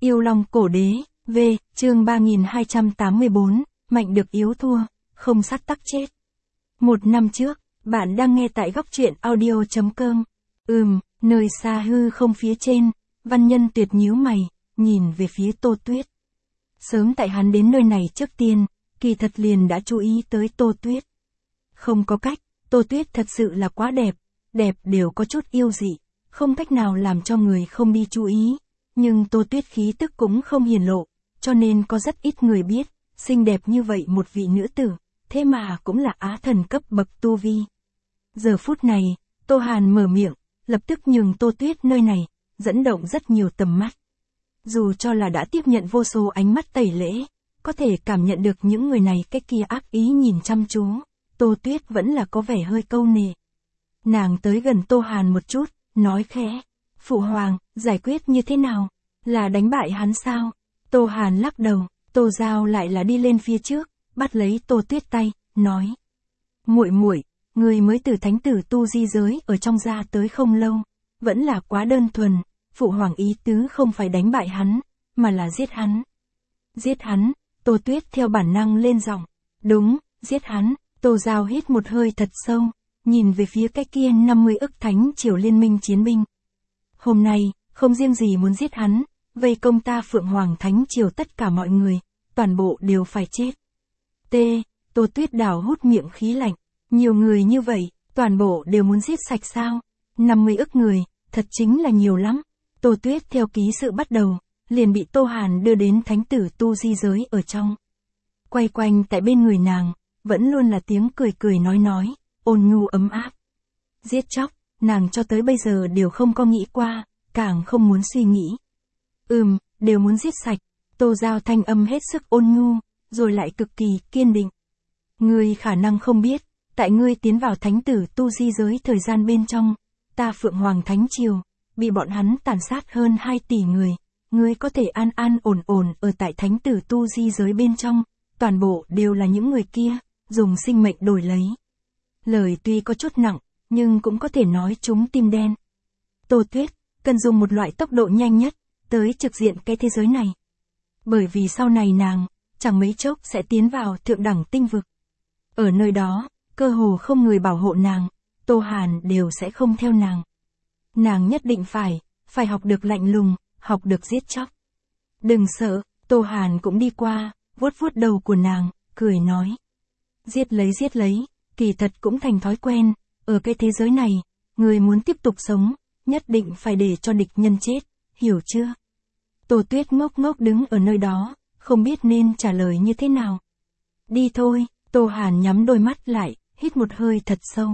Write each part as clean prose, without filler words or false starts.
Yêu Long Cổ Đế, V, chương 3284, mạnh được yếu thua, không sát tắc chết. Một năm trước, bạn đang nghe tại góc truyện audio.com. Nơi xa hư không phía trên, Văn Nhân Tuyệt nhíu mày, nhìn về phía Tô Tuyết. Sớm tại hắn đến nơi này trước tiên, kỳ thật liền đã chú ý tới Tô Tuyết. Không có cách, Tô Tuyết thật sự là quá đẹp, đẹp đều có chút yêu dị, không cách nào làm cho người không đi chú ý. Nhưng Tô Tuyết khí tức cũng không hiển lộ, cho nên có rất ít người biết, xinh đẹp như vậy một vị nữ tử, thế mà cũng là á thần cấp bậc tu vi. Giờ phút này, Tô Hàn mở miệng, lập tức nhường Tô Tuyết nơi này, dẫn động rất nhiều tầm mắt. Dù cho là đã tiếp nhận vô số ánh mắt tẩy lễ, có thể cảm nhận được những người này cái kia ác ý nhìn chăm chú, Tô Tuyết vẫn là có vẻ hơi câu nệ. Nàng tới gần Tô Hàn một chút, nói khẽ, Phụ Hoàng, giải quyết như thế nào? Là đánh bại hắn sao? Tô Hàn lắc đầu, Tô Giao lại là đi lên phía trước, bắt lấy Tô Tuyết tay, nói. Muội muội, người mới từ thánh tử tu di giới ở trong ra tới không lâu, vẫn là quá đơn thuần, Phụ Hoàng ý tứ không phải đánh bại hắn, mà là giết hắn. Giết hắn, Tô Tuyết theo bản năng lên giọng, đúng, giết hắn, Tô Giao hít một hơi thật sâu, nhìn về phía cái kia 50 ức thánh triều liên minh chiến binh. Hôm nay, không riêng gì muốn giết hắn, vây công ta Phượng Hoàng thánh triều tất cả mọi người, toàn bộ đều phải chết. Tô Tuyết đảo hút miệng khí lạnh, nhiều người như vậy, toàn bộ đều muốn giết sạch sao? 50 ức người, thật chính là nhiều lắm. Tô Tuyết theo ký sự bắt đầu, liền bị Tô Hàn đưa đến thánh tử tu di giới ở trong. Quay quanh tại bên người nàng, vẫn luôn là tiếng cười cười nói, ôn nhu ấm áp. Giết chóc, nàng cho tới bây giờ đều không có nghĩ qua, càng không muốn suy nghĩ. Đều muốn giết sạch, Tô Giao thanh âm hết sức ôn nhu, rồi lại cực kỳ kiên định. Ngươi khả năng không biết, tại ngươi tiến vào thánh tử tu di giới thời gian bên trong, ta Phượng Hoàng thánh triều, bị bọn hắn tàn sát hơn 2 tỷ người, ngươi có thể an an ổn ổn ở tại thánh tử tu di giới bên trong, toàn bộ đều là những người kia, dùng sinh mệnh đổi lấy. Lời tuy có chút nặng, nhưng cũng có thể nói chúng tim đen. Tô Tuyết, cần dùng một loại tốc độ nhanh nhất, tới trực diện cái thế giới này. Bởi vì sau này nàng, chẳng mấy chốc sẽ tiến vào thượng đẳng tinh vực. Ở nơi đó, cơ hồ không người bảo hộ nàng, Tô Hàn đều sẽ không theo nàng. Nàng nhất định phải học được lạnh lùng, học được giết chóc. Đừng sợ, Tô Hàn cũng đi qua, vuốt vuốt đầu của nàng, cười nói. Giết lấy, kỳ thật cũng thành thói quen, ở cái thế giới này, người muốn tiếp tục sống, nhất định phải để cho địch nhân chết, hiểu chưa? Tô Tuyết ngốc ngốc đứng ở nơi đó, không biết nên trả lời như thế nào. Đi thôi, Tô Hàn nhắm đôi mắt lại, hít một hơi thật sâu.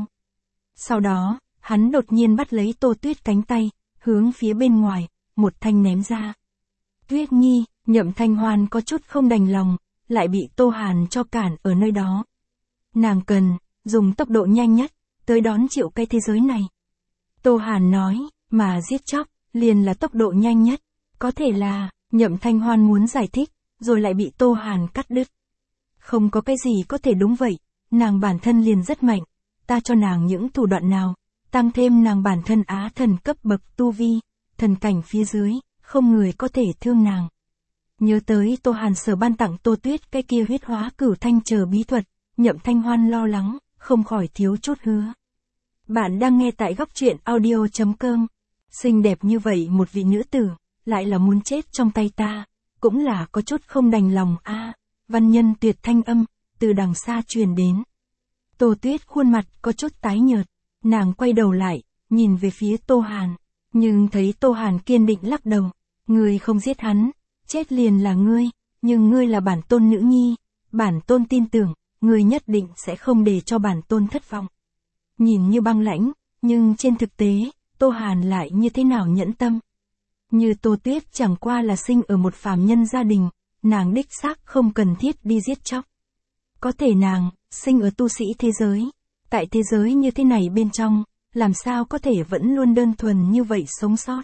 Sau đó, hắn đột nhiên bắt lấy Tô Tuyết cánh tay, hướng phía bên ngoài, một thanh ném ra. Tuyết Nhi, Nhậm Thanh Hoan có chút không đành lòng, lại bị Tô Hàn cho cản ở nơi đó. Nàng cần, dùng tốc độ nhanh nhất, tới đón chịu cái thế giới này. Tô Hàn nói, mà giết chóc, liền là tốc độ nhanh nhất. Có thể là, Nhậm Thanh Hoan muốn giải thích, rồi lại bị Tô Hàn cắt đứt. Không có cái gì có thể đúng vậy, nàng bản thân liền rất mạnh, ta cho nàng những thủ đoạn nào, tăng thêm nàng bản thân á thần cấp bậc tu vi, thần cảnh phía dưới, không người có thể thương nàng. Nhớ tới Tô Hàn sở ban tặng Tô Tuyết cái kia huyết hóa cửu thanh chờ bí thuật, Nhậm Thanh Hoan lo lắng, không khỏi thiếu chút hứa. Bạn đang nghe tại góc truyện audio.com. Xinh đẹp như vậy một vị nữ tử, lại là muốn chết trong tay ta, cũng là có chút không đành lòng a. Văn Nhân Tuyệt thanh âm, từ đằng xa truyền đến. Tô Tuyết khuôn mặt có chút tái nhợt, nàng quay đầu lại, nhìn về phía Tô Hàn, nhưng thấy Tô Hàn kiên định lắc đầu, ngươi không giết hắn, chết liền là ngươi, nhưng ngươi là bản tôn nữ nhi, bản tôn tin tưởng, ngươi nhất định sẽ không để cho bản tôn thất vọng. Nhìn như băng lãnh, nhưng trên thực tế, Tô Hàn lại như thế nào nhẫn tâm. Như Tô Tuyết chẳng qua là sinh ở một phàm nhân gia đình, nàng đích xác không cần thiết đi giết chóc. Có thể nàng, sinh ở tu sĩ thế giới, tại thế giới như thế này bên trong, làm sao có thể vẫn luôn đơn thuần như vậy sống sót.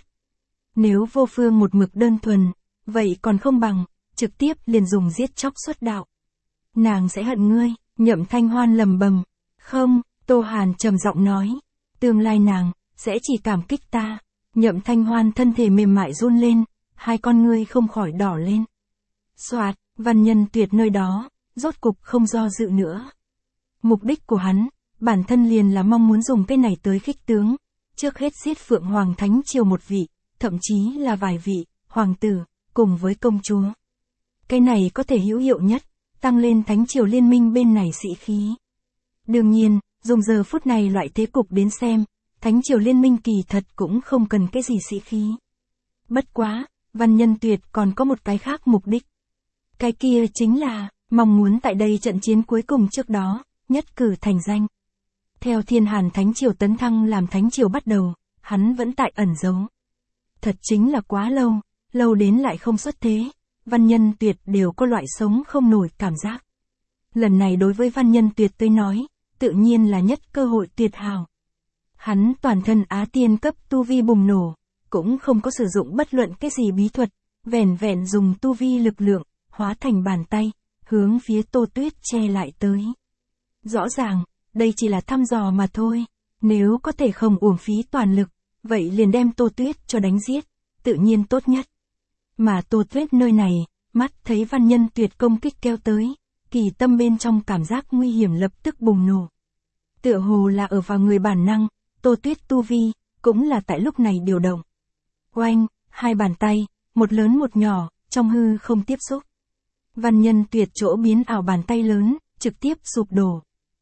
Nếu vô phương một mực đơn thuần, vậy còn không bằng, trực tiếp liền dùng giết chóc xuất đạo. Nàng sẽ hận ngươi, Nhậm Thanh Hoan lầm bầm. Không, Tô Hàn trầm giọng nói, tương lai nàng, sẽ chỉ cảm kích ta. Nhậm Thanh Hoan thân thể mềm mại run lên, hai con ngươi không khỏi đỏ lên. Soạt, Văn Nhân Tuyệt nơi đó, rốt cục không do dự nữa. Mục đích của hắn, bản thân liền là mong muốn dùng cái này tới khích tướng, trước hết giết Phượng Hoàng Thánh Triều một vị, thậm chí là vài vị, hoàng tử, cùng với công chúa. Cái này có thể hữu hiệu nhất, tăng lên Thánh Triều liên minh bên này sĩ khí. Đương nhiên, dùng giờ phút này loại thế cục đến xem, Thánh Triều liên minh kỳ thật cũng không cần cái gì sĩ khí. Bất quá, Văn Nhân Tuyệt còn có một cái khác mục đích. Cái kia chính là, mong muốn tại đây trận chiến cuối cùng trước đó, nhất cử thành danh. Theo Thiên Hàn Thánh Triều tấn thăng làm Thánh Triều bắt đầu, hắn vẫn tại ẩn giấu. Thật chính là quá lâu, lâu đến lại không xuất thế, Văn Nhân Tuyệt đều có loại sống không nổi cảm giác. Lần này đối với Văn Nhân Tuyệt tới nói, tự nhiên là nhất cơ hội tuyệt hảo. Hắn toàn thân Á Tiên cấp tu vi bùng nổ, cũng không có sử dụng bất luận cái gì bí thuật, vẻn vẹn dùng tu vi lực lượng, hóa thành bàn tay, hướng phía Tô Tuyết che lại tới. Rõ ràng, đây chỉ là thăm dò mà thôi, nếu có thể không uổng phí toàn lực, vậy liền đem Tô Tuyết cho đánh giết, tự nhiên tốt nhất. Mà Tô Tuyết nơi này, mắt thấy Văn Nhân Tuyệt công kích kéo tới, kỳ tâm bên trong cảm giác nguy hiểm lập tức bùng nổ. Tựa hồ là ở vào người bản năng, Tô Tuyết tu vi, cũng là tại lúc này điều động. Oanh, hai bàn tay, một lớn một nhỏ, trong hư không tiếp xúc. Văn Nhân Tuyệt chỗ biến ảo bàn tay lớn, trực tiếp sụp đổ.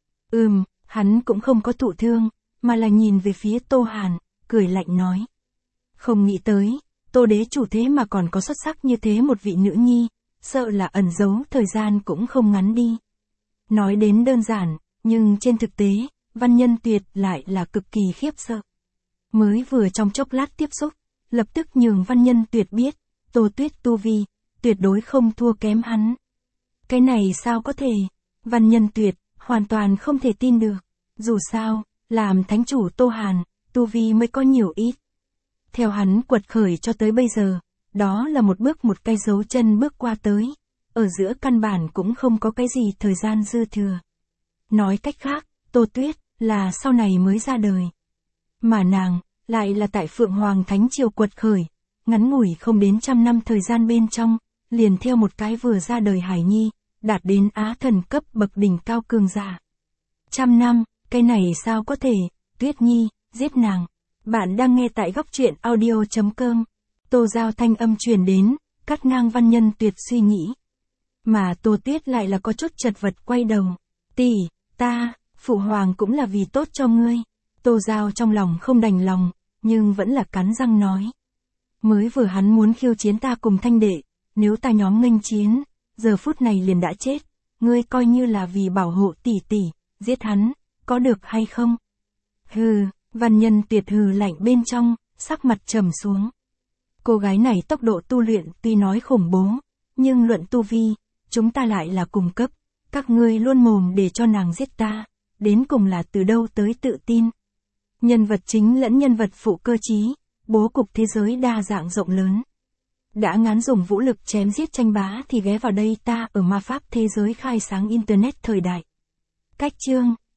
Hắn cũng không có thụ thương, mà là nhìn về phía Tô Hàn, cười lạnh nói. Không nghĩ tới, Tô đế chủ thế mà còn có xuất sắc như thế một vị nữ nhi, sợ là ẩn giấu thời gian cũng không ngắn đi. Nói đến đơn giản, nhưng trên thực tế, Văn Nhân Tuyệt lại là cực kỳ khiếp sợ. Mới vừa trong chốc lát tiếp xúc, lập tức nhường Văn Nhân Tuyệt biết, Tô Tuyết tu vi, tuyệt đối không thua kém hắn. Cái này sao có thể? Văn Nhân Tuyệt, hoàn toàn không thể tin được. Dù sao, làm thánh chủ Tô Hàn, tu vi mới có nhiều ít. Theo hắn quật khởi cho tới bây giờ, đó là một bước một cái dấu chân bước qua tới. Ở giữa căn bản cũng không có cái gì thời gian dư thừa. Nói cách khác, Tô Tuyết, là sau này mới ra đời. Mà nàng, lại là tại Phượng Hoàng Thánh Triều quật khởi, ngắn ngủi không đến 100 năm thời gian bên trong, liền theo một cái vừa ra đời hải nhi, đạt đến Á thần cấp bậc đỉnh cao cường giả. 100 năm, cái này sao có thể, Tuyết Nhi, giết nàng. Bạn đang nghe tại góc truyện audio.com. Tô Giao thanh âm truyền đến, cắt ngang Văn Nhân Tuyệt suy nghĩ. Mà Tô Tuyết lại là có chút chật vật quay đầu. Tỷ, ta, Phụ Hoàng cũng là vì tốt cho ngươi. Tô Giao trong lòng không đành lòng, nhưng vẫn là cắn răng nói. Mới vừa hắn muốn khiêu chiến ta cùng Thanh đệ, nếu ta nhóm nghênh chiến, giờ phút này liền đã chết, ngươi coi như là vì bảo hộ tỷ tỷ, giết hắn, có được hay không? Hừ, Văn Nhân Tuyệt hừ lạnh bên trong, sắc mặt trầm xuống. Cô gái này tốc độ tu luyện tuy nói khủng bố, nhưng luận tu vi, chúng ta lại là cùng cấp, các ngươi luôn mồm để cho nàng giết ta, đến cùng là từ đâu tới tự tin. Nhân vật chính lẫn nhân vật phụ cơ trí, bố cục thế giới đa dạng rộng lớn. Đã ngán dùng vũ lực chém giết tranh bá thì ghé vào đây ta ở ma pháp thế giới khai sáng internet thời đại. Cách chương